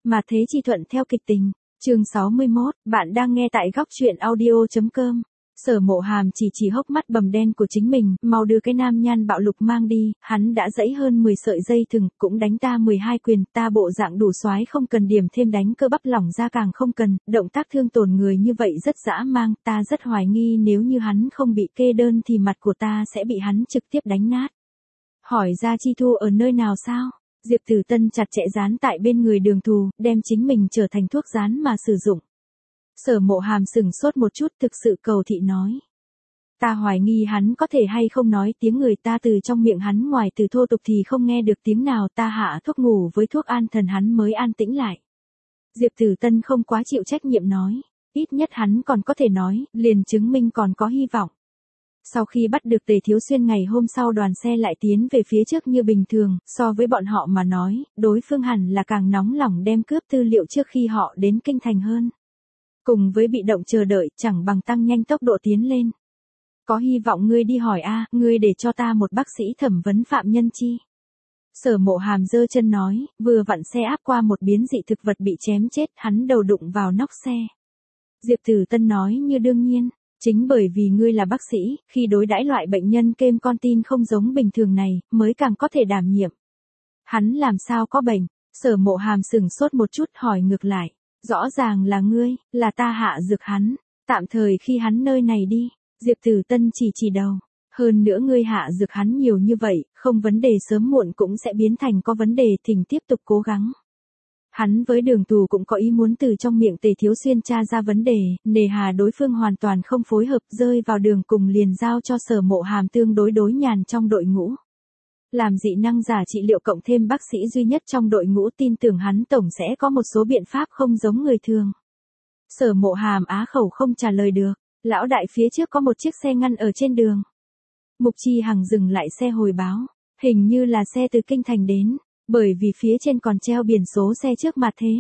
Mà thế chi thuận theo kịch tình. Chương 61, bạn đang nghe tại góc truyện audio.com. Sở Mộ Hàm chỉ hốc mắt bầm đen của chính mình, mau đưa cái nam nhan bạo lục mang đi, hắn đã giãy hơn 10 sợi dây thừng, cũng đánh ta 12 quyền, ta bộ dạng đủ soái không cần điểm thêm đánh cơ bắp lỏng ra càng không cần, động tác thương tổn người như vậy rất dã man, ta rất hoài nghi nếu như hắn không bị kê đơn thì mặt của ta sẽ bị hắn trực tiếp đánh nát. Hỏi ra Chi Thu ở nơi nào sao? Diệp Tử Tân chặt chẽ dán tại bên người Đường Thù, đem chính mình trở thành thuốc dán mà sử dụng. Sở Mộ Hàm sừng sốt một chút thực sự cầu thị nói. Ta hoài nghi hắn có thể hay không nói tiếng người ta từ trong miệng hắn ngoài từ thô tục thì không nghe được tiếng nào ta hạ thuốc ngủ với thuốc an thần hắn mới an tĩnh lại. Diệp Tử Tân không quá chịu trách nhiệm nói, ít nhất hắn còn có thể nói, liền chứng minh còn có hy vọng. Sau khi bắt được Tề Thiếu Xuyên ngày hôm sau đoàn xe lại tiến về phía trước như bình thường, so với bọn họ mà nói, đối phương hẳn là càng nóng lòng đem cướp tư liệu trước khi họ đến kinh thành hơn. Cùng với bị động chờ đợi, chẳng bằng tăng nhanh tốc độ tiến lên. Có hy vọng ngươi đi hỏi ngươi để cho ta một bác sĩ thẩm vấn phạm nhân chi. Sở Mộ Hàm giơ chân nói, vừa vặn xe áp qua một biến dị thực vật bị chém chết, hắn đầu đụng vào nóc xe. Diệp Tử Tân nói như đương nhiên, chính bởi vì ngươi là bác sĩ, khi đối đãi loại bệnh nhân kêm con tin không giống bình thường này, mới càng có thể đảm nhiệm. Hắn làm sao có bệnh? Sở Mộ Hàm sừng sốt một chút hỏi ngược lại. Rõ ràng là ngươi, là ta hạ dược hắn, tạm thời khi hắn nơi này đi. Diệp Tử Tân chỉ đầu. Hơn nữa ngươi hạ dược hắn nhiều như vậy, không vấn đề sớm muộn cũng sẽ biến thành có vấn đề, thỉnh tiếp tục cố gắng. Hắn với Đường Thù cũng có ý muốn từ trong miệng Tề Thiếu Xuyên tra ra vấn đề, nề hà đối phương hoàn toàn không phối hợp rơi vào đường cùng liền giao cho Sở Mộ Hàm tương đối nhàn trong đội ngũ. Làm dị năng giả trị liệu cộng thêm bác sĩ duy nhất trong đội ngũ tin tưởng hắn tổng sẽ có một số biện pháp không giống người thường. Sở Mộ Hàm á khẩu không trả lời được, lão đại phía trước có một chiếc xe ngăn ở trên đường. Mục Chi Hằng dừng lại xe hồi báo, hình như là xe từ kinh thành đến, bởi vì phía trên còn treo biển số xe trước mặt thế.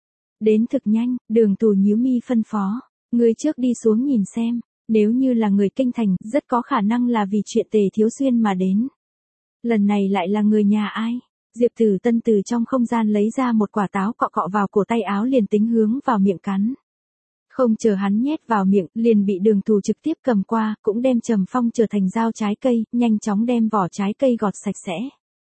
Đến thực nhanh, Đường Thù nhíu mi phân phó, ngươi trước đi xuống nhìn xem, nếu như là người kinh thành, rất có khả năng là vì chuyện Tề Thiếu Xuyên mà đến. Lần này lại là người nhà ai? Diệp Tử Tân từ trong không gian lấy ra một quả táo cọ vào cổ tay áo liền tính hướng vào miệng cắn. Không chờ hắn nhét vào miệng, liền bị Đường Thù trực tiếp cầm qua, cũng đem Trầm Phong trở thành dao trái cây, nhanh chóng đem vỏ trái cây gọt sạch sẽ.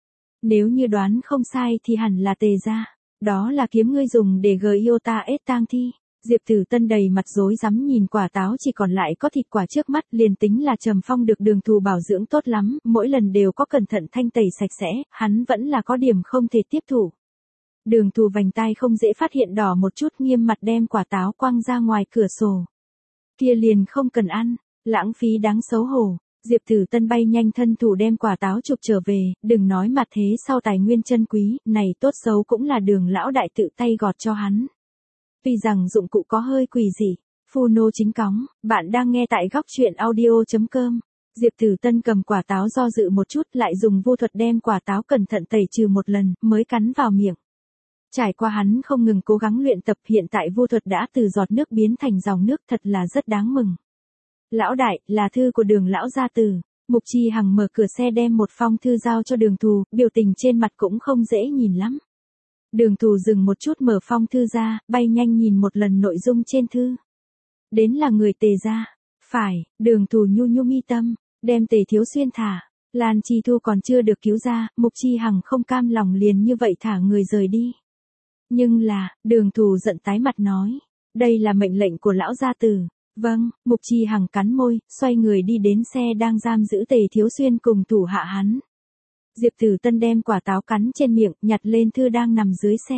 Nếu như đoán không sai thì hẳn là Tề gia, đó là kiếm ngươi dùng để Giota ết tang thi. Diệp Tử Tân đầy mặt rối rắm nhìn quả táo chỉ còn lại có thịt quả trước mắt, liền tính là Trầm Phong được Đường Thù bảo dưỡng tốt lắm, mỗi lần đều có cẩn thận thanh tẩy sạch sẽ, hắn vẫn là có điểm không thể tiếp thủ. Đường Thù vành tai không dễ phát hiện đỏ một chút, nghiêm mặt đem quả táo quăng ra ngoài cửa sổ. Kia liền không cần ăn, lãng phí đáng xấu hổ. Diệp Tử Tân bay nhanh thân thủ đem quả táo chụp trở về, đừng nói mặt thế sau tài nguyên chân quý, này tốt xấu cũng là Đường lão đại tự tay gọt cho hắn. Vì rằng dụng cụ có hơi quỷ dị, phu nô chính cóng, bạn đang nghe tại góc truyện audio.com. Diệp Tử Tân cầm quả táo do dự một chút lại dùng vô thuật đem quả táo cẩn thận tẩy trừ một lần, mới cắn vào miệng. Trải qua hắn không ngừng cố gắng luyện tập, hiện tại vô thuật đã từ giọt nước biến thành dòng nước, thật là rất đáng mừng. Lão đại, là thư của Đường lão gia tử. Mục Chi Hằng mở cửa xe đem một phong thư giao cho Đường Thù, biểu tình trên mặt cũng không dễ nhìn lắm. Đường Thù dừng một chút mở phong thư ra, bay nhanh nhìn một lần nội dung trên thư. Đến là người Tề gia. Phải, Đường Thù nhu mi tâm, đem Tề Thiếu Xuyên thả. Lan Chi Thu còn chưa được cứu ra, Mục Chi Hằng không cam lòng liền như vậy thả người rời đi. Nhưng là, Đường Thù giận tái mặt nói, đây là mệnh lệnh của lão gia tử. Vâng, Mục Chi Hằng cắn môi, xoay người đi đến xe đang giam giữ Tề Thiếu Xuyên cùng thủ hạ hắn. Diệp Tử Tân đem quả táo cắn trên miệng, nhặt lên thư đang nằm dưới xe.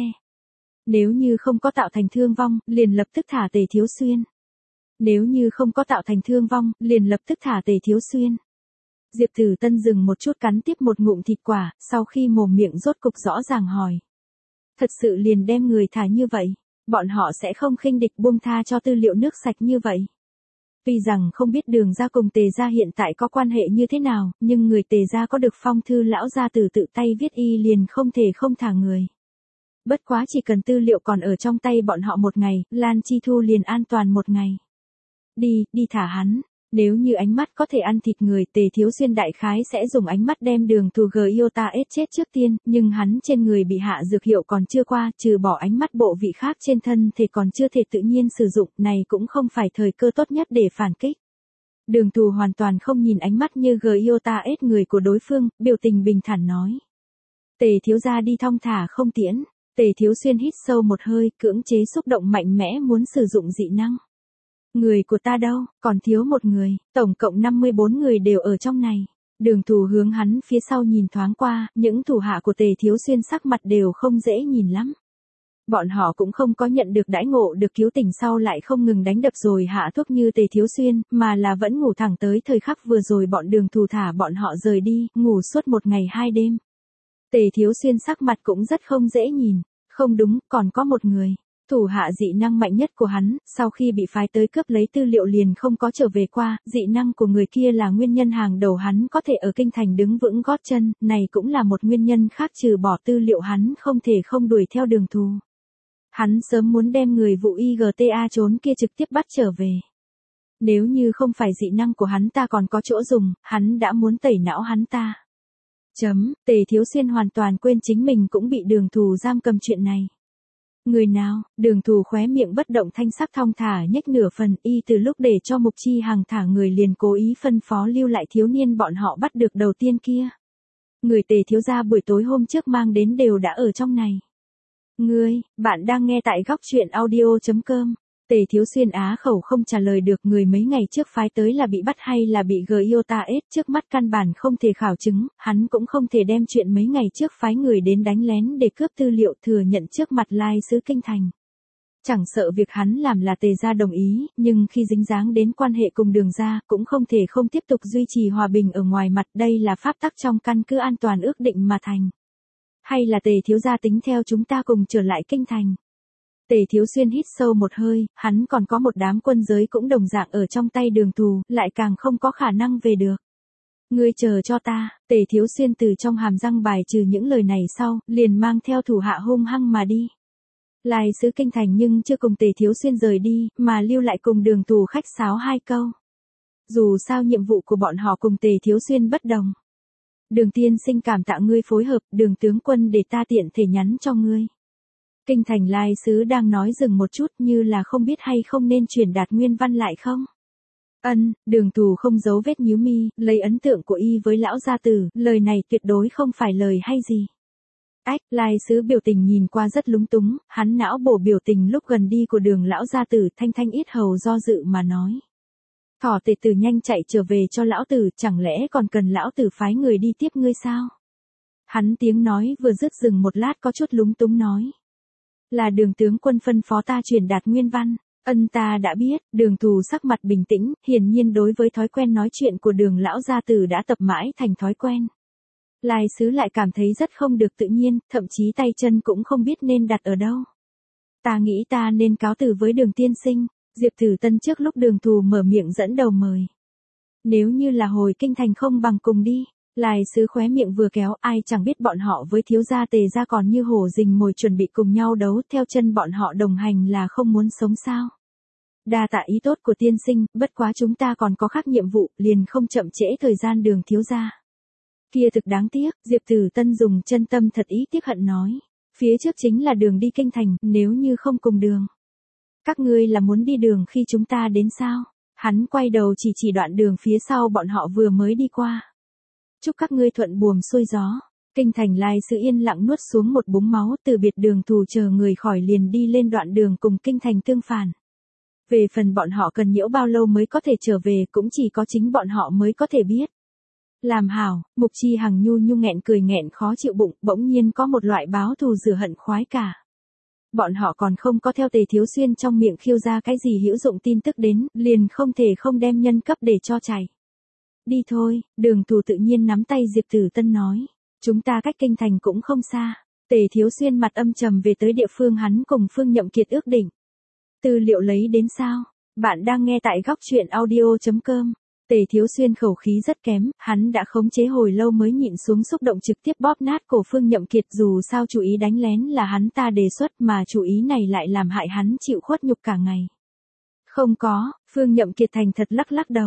Nếu như không có tạo thành thương vong, liền lập tức thả Tề Thiếu Xuyên. Nếu như không có tạo thành thương vong, liền lập tức thả Tề Thiếu Xuyên. Diệp Tử Tân dừng một chút cắn tiếp một ngụm thịt quả, sau khi mồm miệng rốt cục rõ ràng hỏi. Thật sự liền đem người thả như vậy, bọn họ sẽ không khinh địch buông tha cho tư liệu nước sạch như vậy. Tuy rằng không biết Đường gia cùng Tề gia hiện tại có quan hệ như thế nào, nhưng người Tề gia có được phong thư lão gia tử tự tay viết y liền không thể không thả người. Bất quá chỉ cần tư liệu còn ở trong tay bọn họ một ngày, Lan Chi Thu liền an toàn một ngày. Đi thả hắn. Nếu như ánh mắt có thể ăn thịt người, Tề Thiếu Xuyên đại khái sẽ dùng ánh mắt đem Đường Thù Giota chết trước tiên, nhưng hắn trên người bị hạ dược hiệu còn chưa qua, trừ bỏ ánh mắt bộ vị khác trên thân thể còn chưa thể tự nhiên sử dụng, này cũng không phải thời cơ tốt nhất để phản kích. Đường Thù hoàn toàn không nhìn ánh mắt như Giota người của đối phương, biểu tình bình thản nói. Tề thiếu gia đi thong thả không tiễn. Tề Thiếu Xuyên hít sâu một hơi, cưỡng chế xúc động mạnh mẽ muốn sử dụng dị năng. Người của ta đâu, còn thiếu một người, tổng cộng 54 người đều ở trong này. Đường Thù hướng hắn phía sau nhìn thoáng qua, những thủ hạ của Tề Thiếu Xuyên sắc mặt đều không dễ nhìn lắm. Bọn họ cũng không có nhận được đãi ngộ được cứu tỉnh sau lại không ngừng đánh đập rồi hạ thuốc như Tề Thiếu Xuyên, mà là vẫn ngủ thẳng tới thời khắc vừa rồi bọn Đường Thù thả bọn họ rời đi, ngủ suốt một ngày 2 đêm. Tề Thiếu Xuyên sắc mặt cũng rất không dễ nhìn. Không đúng, còn có một người. Thủ hạ dị năng mạnh nhất của hắn, sau khi bị phái tới cướp lấy tư liệu liền không có trở về qua, dị năng của người kia là nguyên nhân hàng đầu hắn có thể ở kinh thành đứng vững gót chân, này cũng là một nguyên nhân khác trừ bỏ tư liệu hắn không thể không đuổi theo Đường Thù. Hắn sớm muốn đem người vụ IGTA trốn kia trực tiếp bắt trở về. Nếu như không phải dị năng của hắn ta còn có chỗ dùng, hắn đã muốn tẩy não hắn ta. Tề Thiếu Xuyên hoàn toàn quên chính mình cũng bị Đường Thù giam cầm chuyện này. Người nào? Đường Thù khóe miệng bất động thanh sắc thong thả nhếch nửa phần, y từ lúc để cho Mục Chi Hằng thả người liền cố ý phân phó lưu lại thiếu niên bọn họ bắt được đầu tiên kia. Người Tề thiếu gia buổi tối hôm trước mang đến đều đã ở trong này. Bạn đang nghe tại góc truyện audio.com. Tề Thiếu Xuyên á khẩu không trả lời được, người mấy ngày trước phái tới là bị bắt hay là bị Giota trước mắt căn bản không thể khảo chứng, hắn cũng không thể đem chuyện mấy ngày trước phái người đến đánh lén để cướp tư liệu thừa nhận trước mặt lai sứ kinh thành. Chẳng sợ việc hắn làm là Tề gia đồng ý, nhưng khi dính dáng đến quan hệ cùng Đường gia, cũng không thể không tiếp tục duy trì hòa bình ở ngoài mặt, đây là pháp tắc trong căn cứ an toàn ước định mà thành. Hay là Tề thiếu gia tính theo chúng ta cùng trở lại kinh thành? Tề Thiếu Xuyên hít sâu một hơi, hắn còn có một đám quân giới cũng đồng dạng ở trong tay Đường Thù, lại càng không có khả năng về được. Ngươi chờ cho ta, Tề Thiếu Xuyên từ trong hàm răng bài trừ những lời này sau, liền mang theo thủ hạ hung hăng mà đi. Lai sứ kinh thành nhưng chưa cùng Tề Thiếu Xuyên rời đi, mà lưu lại cùng Đường Thù khách sáo 2 câu. Dù sao nhiệm vụ của bọn họ cùng Tề Thiếu Xuyên bất đồng. Đường tiên sinh cảm tạ ngươi phối hợp, Đường tướng quân để ta tiện thể nhắn cho ngươi. Kinh thành lai sứ đang nói dừng một chút như là không biết hay không nên truyền đạt nguyên văn lại không. Đường Thù không giấu vết nhíu mi, lấy ấn tượng của y với lão gia tử, lời này tuyệt đối không phải lời hay gì. Lai sứ biểu tình nhìn qua rất lúng túng, hắn não bổ biểu tình lúc gần đi của Đường lão gia tử, thanh thanh ít hầu do dự mà nói. Thỏ tề tử nhanh chạy trở về cho lão tử, chẳng lẽ còn cần lão tử phái người đi tiếp ngươi sao? Hắn tiếng nói vừa dứt dừng một lát có chút lúng túng nói. Là Đường tướng quân phân phó ta truyền đạt nguyên văn. Ta đã biết. Đường Thù sắc mặt bình tĩnh, hiển nhiên đối với thói quen nói chuyện của Đường lão gia tử đã tập mãi thành thói quen. Lai sứ lại cảm thấy rất không được tự nhiên, thậm chí tay chân cũng không biết nên đặt ở đâu. Ta nghĩ ta nên cáo từ với Đường tiên sinh. Diệp Tử Tân trước lúc Đường Thù mở miệng dẫn đầu mời. Nếu như là hồi kinh thành không bằng cùng đi. Lai sứ khóe miệng vừa kéo, ai chẳng biết bọn họ với thiếu gia Tề gia còn như hổ rình mồi chuẩn bị cùng nhau đấu, theo chân bọn họ đồng hành là không muốn sống sao. Đa tạ ý tốt của tiên sinh, bất quá chúng ta còn có khác nhiệm vụ, liền không chậm trễ thời gian Đường thiếu gia. Kia thực đáng tiếc, Diệp Tử Tân dùng chân tâm thật ý tiếc hận nói. Phía trước chính là đường đi kinh thành, nếu như không cùng đường. Các ngươi là muốn đi đường khi chúng ta đến sao? Hắn quay đầu chỉ đoạn đường phía sau bọn họ vừa mới đi qua. Chúc các ngươi thuận buồm xuôi gió. Kinh thành lai sứ yên lặng nuốt xuống một búng máu, từ biệt Đường Thù chờ người khỏi liền đi lên đoạn đường cùng kinh thành tương phản. Về phần bọn họ cần nhiễu bao lâu mới có thể trở về cũng chỉ có chính bọn họ mới có thể biết. Làm hảo, Mục Chi Hằng nhu nhu nghẹn cười nghẹn khó chịu bụng, bỗng nhiên có một loại báo thù rửa hận khoái cả. Bọn họ còn không có theo Tề Thiếu Xuyên trong miệng khiêu ra cái gì hữu dụng tin tức đến, liền không thể không đem nhân cấp để cho chảy. Đi thôi, Đường Thù tự nhiên nắm tay Diệp Tử Tân nói. Chúng ta cách kinh thành cũng không xa. Tề Thiếu Xuyên mặt âm trầm về tới địa phương hắn cùng Phương Nhậm Kiệt ước định. Tư liệu lấy đến sao? Bạn đang nghe tại góc truyện audio.com. Tề Thiếu Xuyên khẩu khí rất kém, hắn đã khống chế hồi lâu mới nhịn xuống xúc động trực tiếp bóp nát cổ Phương Nhậm Kiệt, dù sao chủ ý đánh lén là hắn ta đề xuất mà chủ ý này lại làm hại hắn chịu khuất nhục cả ngày. Không có, Phương Nhậm Kiệt thành thật lắc lắc đầu.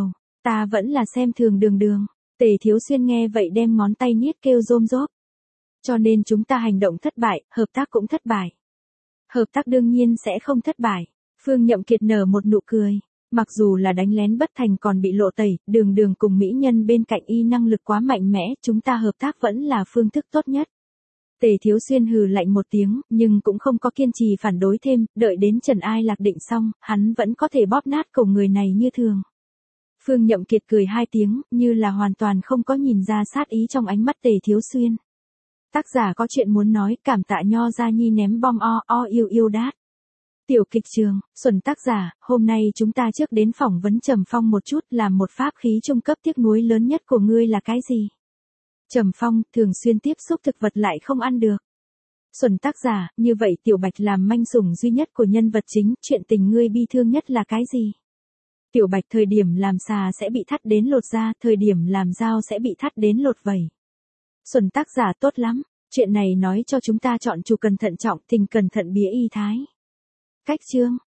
Ta vẫn là xem thường Đường Đường. Tề Thiếu Xuyên nghe vậy đem ngón tay niết kêu rôm rốp. Cho nên chúng ta hành động thất bại, hợp tác cũng thất bại. Hợp tác đương nhiên sẽ không thất bại. Phương Nhậm Kiệt nở một nụ cười. Mặc dù là đánh lén bất thành còn bị lộ tẩy, Đường Đường cùng mỹ nhân bên cạnh y năng lực quá mạnh mẽ, chúng ta hợp tác vẫn là phương thức tốt nhất. Tề Thiếu Xuyên hừ lạnh một tiếng, nhưng cũng không có kiên trì phản đối thêm, đợi đến Trần Ai Lạc định xong, hắn vẫn có thể bóp nát cổ người này như thường. Phương Nhậm Kiệt cười hai tiếng, như là hoàn toàn không có nhìn ra sát ý trong ánh mắt Tề Thiếu Xuyên. Tác giả có chuyện muốn nói, cảm tạ Nho Gia Nhi ném bom yêu đát. Tiểu kịch trường, Xuân tác giả, hôm nay chúng ta trước đến phỏng vấn Trầm Phong một chút, làm một pháp khí trung cấp tiếc nuối lớn nhất của ngươi là cái gì? Trầm Phong, thường xuyên tiếp xúc thực vật lại không ăn được. Xuân tác giả, như vậy Tiểu Bạch làm manh sủng duy nhất của nhân vật chính, chuyện tình ngươi bi thương nhất là cái gì? Tiểu Bạch thời điểm làm xà sẽ bị thắt đến lột da, thời điểm làm dao sẽ bị thắt đến lột vảy. Xuân tác giả tốt lắm, chuyện này nói cho chúng ta chọn chủ cần thận trọng, tình cẩn thận bía y thái. Cách chương